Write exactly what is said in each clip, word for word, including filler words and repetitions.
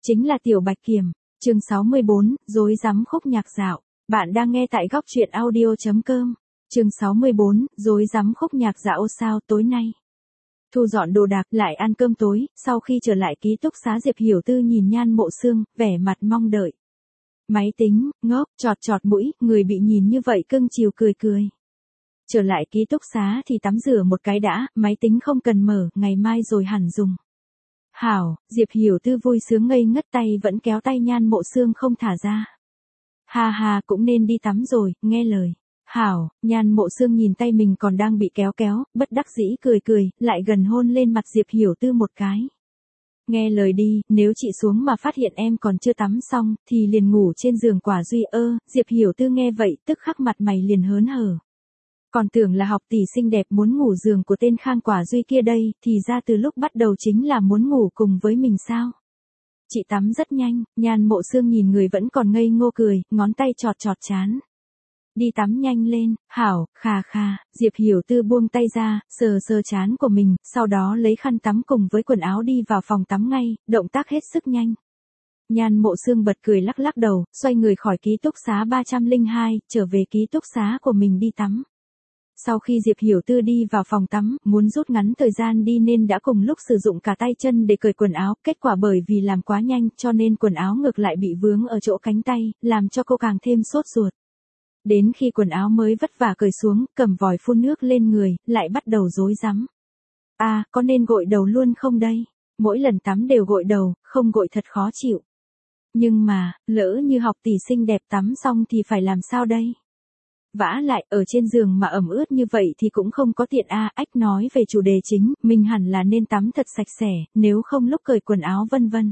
chính là Tiểu Bạch Kiểm. Chương sáu mươi bốn, rối rắm khúc nhạc dạo. Bạn đang nghe tại góc truyện audio chấm com. Chương sáu mươi bốn, rối rắm khúc nhạc dạo. Sao tối nay thu dọn đồ đạc lại ăn cơm tối, sau khi trở lại ký túc xá Diệp Hiểu Tư nhìn Nhan Mộ Sương, vẻ mặt mong đợi. Máy tính, ngốc, chọt chọt mũi, người bị nhìn như vậy cưng chiều cười cười. Trở lại ký túc xá thì tắm rửa một cái đã, máy tính không cần mở, ngày mai rồi hẳn dùng. Hảo, Diệp Hiểu Tư vui sướng ngây ngất tay vẫn kéo tay Nhan Mộ Sương không thả ra. Ha ha, cũng nên đi tắm rồi, nghe lời. Hảo, Nhan Mộ Sương nhìn tay mình còn đang bị kéo kéo, bất đắc dĩ cười cười, lại gần hôn lên mặt Diệp Hiểu Tư một cái. Nghe lời đi, nếu chị xuống mà phát hiện em còn chưa tắm xong, thì liền ngủ trên giường Quả Duy. Ơ, Diệp Hiểu Tư nghe vậy, tức khắc mặt mày liền hớn hở. Còn tưởng là học tỷ xinh đẹp muốn ngủ giường của tên Khang Quả Duy kia đây, thì ra từ lúc bắt đầu chính là muốn ngủ cùng với mình sao? Chị tắm rất nhanh, Nhan Mộ Sương nhìn người vẫn còn ngây ngô cười, ngón tay chọt chọt trán. Đi tắm nhanh lên, hảo, khà khà, Diệp Hiểu Tư buông tay ra, sờ sờ trán của mình, sau đó lấy khăn tắm cùng với quần áo đi vào phòng tắm ngay, động tác hết sức nhanh. Nhan Mộ Sương bật cười lắc lắc đầu, xoay người khỏi ký túc xá ba không hai, trở về ký túc xá của mình đi tắm. Sau khi Diệp Hiểu Tư đi vào phòng tắm, muốn rút ngắn thời gian đi nên đã cùng lúc sử dụng cả tay chân để cởi quần áo, kết quả bởi vì làm quá nhanh cho nên quần áo ngược lại bị vướng ở chỗ cánh tay, làm cho cô càng thêm sốt ruột. Đến khi quần áo mới vất vả cởi xuống, cầm vòi phun nước lên người, lại bắt đầu rối rắm. À, có nên gội đầu luôn không đây? Mỗi lần tắm đều gội đầu, không gội thật khó chịu. Nhưng mà, lỡ như học tỷ xinh đẹp tắm xong thì phải làm sao đây? Vả lại, ở trên giường mà ẩm ướt như vậy thì cũng không có tiện a. À, ách nói về chủ đề chính, mình hẳn là nên tắm thật sạch sẽ, nếu không lúc cởi quần áo vân vân.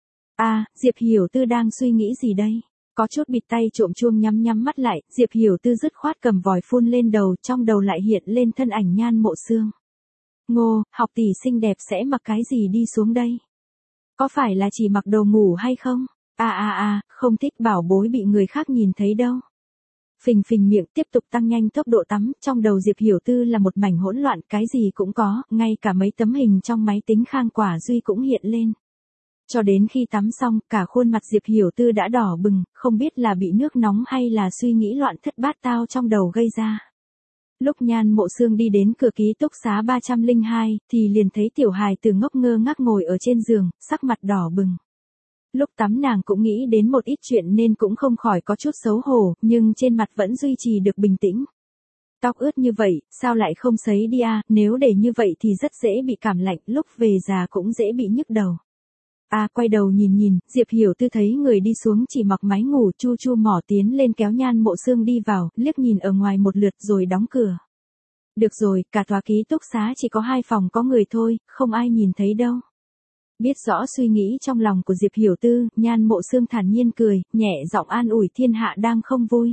À, Diệp Hiểu Tư đang suy nghĩ gì đây? Có chút bịt tay trộm chuông nhắm nhắm mắt lại, Diệp Hiểu Tư dứt khoát cầm vòi phun lên đầu, trong đầu lại hiện lên thân ảnh Nhan Mộ Sương. Ngô, học tỷ xinh đẹp sẽ mặc cái gì đi xuống đây? Có phải là chỉ mặc đồ ngủ hay không? À à à, không thích bảo bối bị người khác nhìn thấy đâu. Phình phình miệng tiếp tục tăng nhanh tốc độ tắm, trong đầu Diệp Hiểu Tư là một mảnh hỗn loạn, cái gì cũng có, ngay cả mấy tấm hình trong máy tính Khang Quả Duy cũng hiện lên. Cho đến khi tắm xong, cả khuôn mặt Diệp Hiểu Tư đã đỏ bừng, không biết là bị nước nóng hay là suy nghĩ loạn thất bát tao trong đầu gây ra. Lúc Nhan Mộ Sương đi đến cửa ký túc xá ba không hai, thì liền thấy tiểu hài tử ngốc ngơ ngác ngồi ở trên giường, sắc mặt đỏ bừng. Lúc tắm nàng cũng nghĩ đến một ít chuyện nên cũng không khỏi có chút xấu hổ, nhưng trên mặt vẫn duy trì được bình tĩnh. Tóc ướt như vậy, sao lại không sấy đi à, nếu để như vậy thì rất dễ bị cảm lạnh, lúc về già cũng dễ bị nhức đầu. À, quay đầu nhìn nhìn, Diệp Hiểu Tư thấy người đi xuống chỉ mặc váy ngủ, chu chu mỏ tiến lên kéo Nhan Mộ Sương đi vào, liếc nhìn ở ngoài một lượt rồi đóng cửa. Được rồi, cả tòa ký túc xá chỉ có hai phòng có người thôi, không ai nhìn thấy đâu. Biết rõ suy nghĩ trong lòng của Diệp Hiểu Tư, Nhan Mộ Sương thản nhiên cười, nhẹ giọng an ủi thiên hạ đang không vui.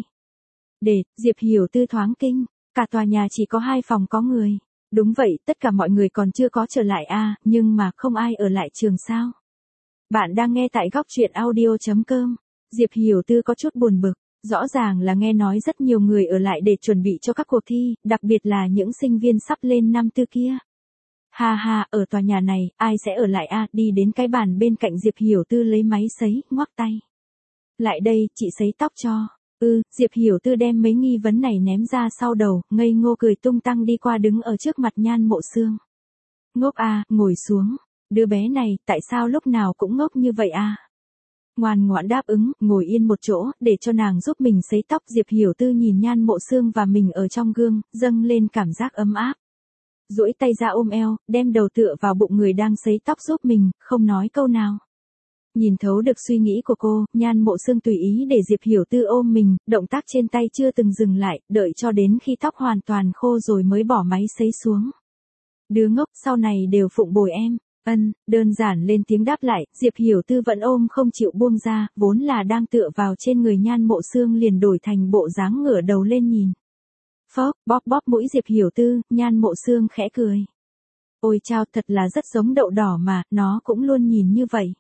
Để, Diệp Hiểu Tư thoáng kinh, cả tòa nhà chỉ có hai phòng có người. Đúng vậy, tất cả mọi người còn chưa có trở lại à, nhưng mà không ai ở lại trường sao. Bạn đang nghe tại góc truyện audio chấm com. Diệp Hiểu Tư có chút buồn bực, rõ ràng là nghe nói rất nhiều người ở lại để chuẩn bị cho các cuộc thi, đặc biệt là những sinh viên sắp lên năm tư kia. Ha ha, ở tòa nhà này, ai sẽ ở lại à, đi đến cái bàn bên cạnh Diệp Hiểu Tư lấy máy sấy, ngoắc tay. Lại đây, chị sấy tóc cho. Ừ, Diệp Hiểu Tư đem mấy nghi vấn này ném ra sau đầu, ngây ngô cười tung tăng đi qua đứng ở trước mặt Nhan Mộ Sương. Ngốc à, ngồi xuống. Đứa bé này, tại sao lúc nào cũng ngốc như vậy à? Ngoan ngoãn đáp ứng, ngồi yên một chỗ, để cho nàng giúp mình sấy tóc. Diệp Hiểu Tư nhìn Nhan Mộ Sương và mình ở trong gương, dâng lên cảm giác ấm áp. Duỗi tay ra ôm eo, đem đầu tựa vào bụng người đang sấy tóc giúp mình, không nói câu nào. Nhìn thấu được suy nghĩ của cô, Nhan Mộ Sương tùy ý để Diệp Hiểu Tư ôm mình, động tác trên tay chưa từng dừng lại, đợi cho đến khi tóc hoàn toàn khô rồi mới bỏ máy sấy xuống. Đứa ngốc, sau này đều phụng bồi em. Ân, đơn giản lên tiếng đáp lại, Diệp Hiểu Tư vẫn ôm không chịu buông ra, vốn là đang tựa vào trên người Nhan Mộ Sương liền đổi thành bộ dáng ngửa đầu lên nhìn. Phốc, bóp bóp mũi Diệp Hiểu Tư, Nhan Mộ Sương khẽ cười. Ôi chao, thật là rất giống đậu đỏ mà, nó cũng luôn nhìn như vậy.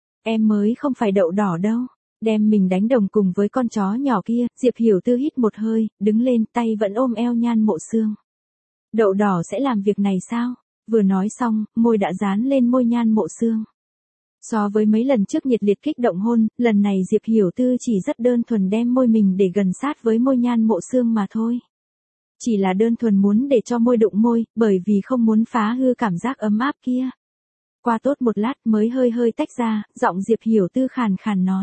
Em mới không phải đậu đỏ đâu. Đem mình đánh đồng cùng với con chó nhỏ kia, Diệp Hiểu Tư hít một hơi, đứng lên, tay vẫn ôm eo Nhan Mộ Sương. Đậu đỏ sẽ làm việc này sao? Vừa nói xong, môi đã dán lên môi Nhan Mộ Sương. So với mấy lần trước nhiệt liệt kích động hôn, lần này Diệp Hiểu Tư chỉ rất đơn thuần đem môi mình để gần sát với môi Nhan Mộ Xương mà thôi. Chỉ là đơn thuần muốn để cho môi đụng môi, bởi vì không muốn phá hư cảm giác ấm áp kia. Qua tốt một lát mới hơi hơi tách ra, giọng Diệp Hiểu Tư khàn khàn nói.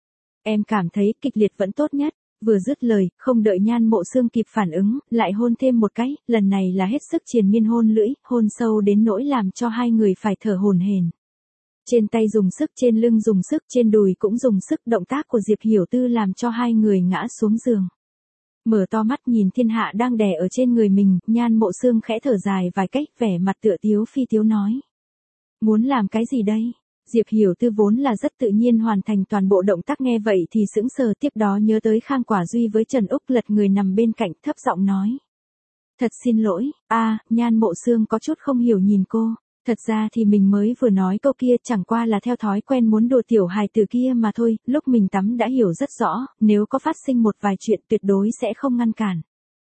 Em cảm thấy kịch liệt vẫn tốt nhất. Vừa dứt lời, không đợi Nhan Mộ Xương kịp phản ứng, lại hôn thêm một cái, lần này là hết sức triền miên hôn lưỡi, hôn sâu đến nỗi làm cho hai người phải thở hổn hển. Trên tay dùng sức, trên lưng dùng sức, trên đùi cũng dùng sức, động tác của Diệp Hiểu Tư làm cho hai người ngã xuống giường. Mở to mắt nhìn thiên hạ đang đè ở trên người mình, Nhan Mộ Xương khẽ thở dài vài cách, vẻ mặt tựa tiếu phi tiếu nói. Muốn làm cái gì đây? Diệp Hiểu Tư vốn là rất tự nhiên hoàn thành toàn bộ động tác, nghe vậy thì sững sờ, tiếp đó nhớ tới Khang Quả Duy với Trần Úc lật người nằm bên cạnh, thấp giọng nói. Thật xin lỗi, a Nhan Mộ Xương có chút không hiểu nhìn cô. Thật ra thì mình mới vừa nói câu kia chẳng qua là theo thói quen muốn đùa tiểu hài từ kia mà thôi, lúc mình tắm đã hiểu rất rõ, nếu có phát sinh một vài chuyện tuyệt đối sẽ không ngăn cản.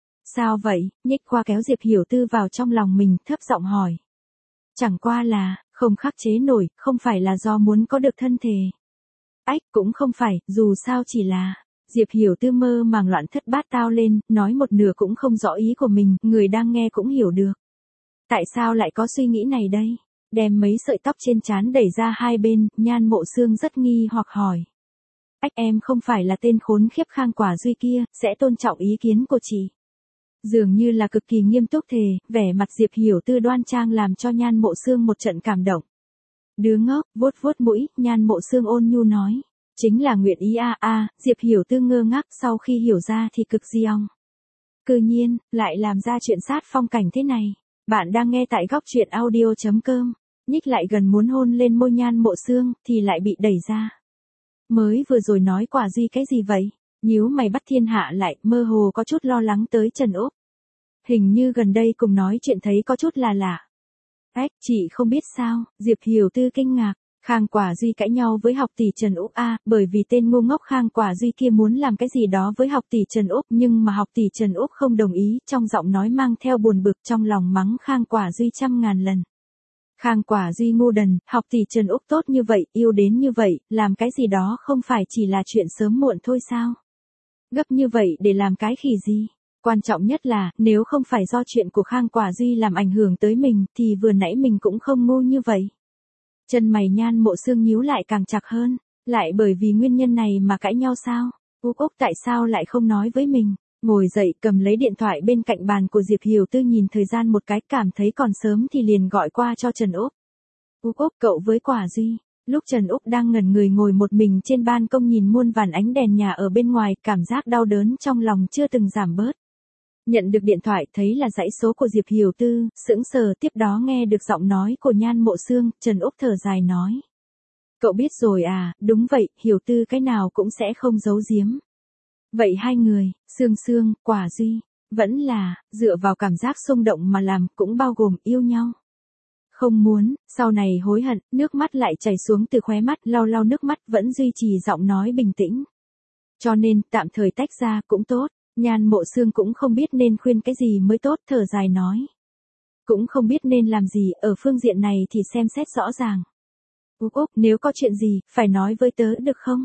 Sao vậy? Nhích qua kéo Diệp Hiểu Tư vào trong lòng mình, thấp giọng hỏi. Chẳng qua là, không khắc chế nổi, không phải là do muốn có được thân thể. Ách, cũng không phải, dù sao chỉ là. Diệp Hiểu Tư mơ màng loạn thất bát tao lên, nói một nửa cũng không rõ ý của mình, người đang nghe cũng hiểu được. Tại sao lại có suy nghĩ này đây? Đem mấy sợi tóc trên trán đẩy ra hai bên, Nhan Mộ Xương rất nghi hoặc hỏi. Ách, em không phải là tên khốn khiếp Khang Quả Duy kia, sẽ tôn trọng ý kiến của chị. Dường như là cực kỳ nghiêm túc thề, vẻ mặt Diệp Hiểu Tư đoan trang làm cho Nhan Mộ Xương một trận cảm động. Đứa ngốc, vuốt vuốt mũi, Nhan Mộ Xương ôn nhu nói. Chính là nguyện ý a a, Diệp Hiểu Tư ngơ ngác, sau khi hiểu ra thì cực di ong. Cư nhiên, lại làm ra chuyện sát phong cảnh thế này. Bạn đang nghe tại góc truyện audio chấm com. Nhích lại gần muốn hôn lên môi Nhan Mộ Xương, thì lại bị đẩy ra. Mới vừa rồi nói Quả Duy cái gì vậy? Nhíu mày bắt thiên hạ lại, mơ hồ có chút lo lắng tới Trần Úc. Hình như gần đây cùng nói chuyện thấy có chút là lạ. Ách, chị không biết sao? Diệp Hiểu Tư kinh ngạc. Khang Quả Duy cãi nhau với học tỷ Trần Úc a, bởi vì tên ngu ngốc Khang Quả Duy kia muốn làm cái gì đó với học tỷ Trần Úc, nhưng mà học tỷ Trần Úc không đồng ý, trong giọng nói mang theo buồn bực, trong lòng mắng Khang Quả Duy trăm ngàn lần. Khang Quả Duy ngu đần, học tỷ Trần Úc tốt như vậy, yêu đến như vậy, làm cái gì đó không phải chỉ là chuyện sớm muộn thôi sao? Gấp như vậy để làm cái khỉ gì? Quan trọng nhất là, nếu không phải do chuyện của Khang Quả Duy làm ảnh hưởng tới mình, thì vừa nãy mình cũng không ngu như vậy. Chân mày Nhan Mộ Xương nhíu lại càng chặt hơn, lại bởi vì nguyên nhân này mà cãi nhau sao? Úc Úc tại sao lại không nói với mình? Ngồi dậy cầm lấy điện thoại bên cạnh bàn của Diệp Hiểu Tư nhìn thời gian một cái, cảm thấy còn sớm thì liền gọi qua cho Trần Úc. Úc Úc, cậu với Quả Duy. Lúc Trần Úc đang ngẩn người ngồi một mình trên ban công nhìn muôn vàn ánh đèn nhà ở bên ngoài, cảm giác đau đớn trong lòng chưa từng giảm bớt. Nhận được điện thoại thấy là dãy số của Diệp Hiểu Tư, sững sờ, tiếp đó nghe được giọng nói của Nhan Mộ Xương, Trần Úc thở dài nói. Cậu biết rồi à, đúng vậy, Hiểu Tư cái nào cũng sẽ không giấu giếm. Vậy hai người, Xương Xương, Quả Duy, vẫn là, dựa vào cảm giác xung động mà làm, cũng bao gồm yêu nhau. Không muốn, sau này hối hận, nước mắt lại chảy xuống từ khóe mắt, lau lau nước mắt, vẫn duy trì giọng nói bình tĩnh. Cho nên, tạm thời tách ra cũng tốt. Nhan Mộ Xương cũng không biết nên khuyên cái gì mới tốt, thở dài nói. Cũng không biết nên làm gì, ở phương diện này thì xem xét rõ ràng. Úc Úc, nếu có chuyện gì, phải nói với tớ được không?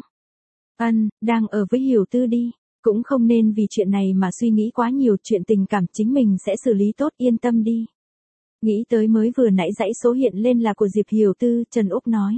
Ân, đang ở với Hiểu Tư đi, cũng không nên vì chuyện này mà suy nghĩ quá nhiều, chuyện tình cảm chính mình sẽ xử lý tốt, yên tâm đi. Nghĩ tới mới vừa nãy dãy số hiện lên là của Diệp Hiểu Tư, Trần Úc nói.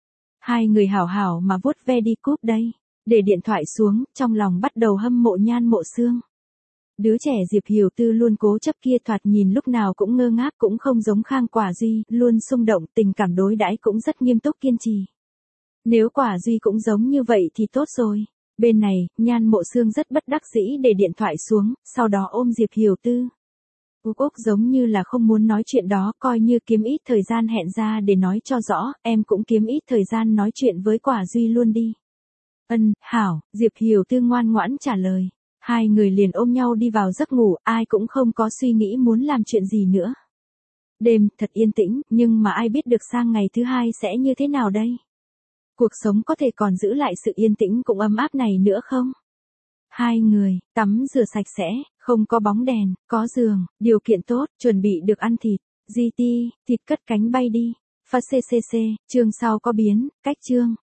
Hai người hảo hảo mà vuốt ve đi cúp đây. Để điện thoại xuống, trong lòng bắt đầu hâm mộ Nhan Mộ Xương. Đứa trẻ Diệp Hiểu Tư luôn cố chấp kia thoạt nhìn lúc nào cũng ngơ ngác, cũng không giống Khang Quả Duy, luôn xung động, tình cảm đối đãi cũng rất nghiêm túc kiên trì. Nếu Quả Duy cũng giống như vậy thì tốt rồi. Bên này, Nhan Mộ Xương rất bất đắc dĩ để điện thoại xuống, sau đó ôm Diệp Hiểu Tư. Úc Úc giống như là không muốn nói chuyện đó, coi như kiếm ít thời gian hẹn ra để nói cho rõ, em cũng kiếm ít thời gian nói chuyện với Quả Duy luôn đi. Ân, hảo, Diệp Hiểu Tư ngoan ngoãn trả lời. Hai người liền ôm nhau đi vào giấc ngủ, ai cũng không có suy nghĩ muốn làm chuyện gì nữa. Đêm, thật yên tĩnh, nhưng mà ai biết được sang ngày thứ hai sẽ như thế nào đây? Cuộc sống có thể còn giữ lại sự yên tĩnh cũng ấm áp này nữa không? Hai người, tắm rửa sạch sẽ, không có bóng đèn, có giường, điều kiện tốt, chuẩn bị được ăn thịt. giê tê, thịt cất cánh bay đi. Và ccc, chương sau có biến, cách chương.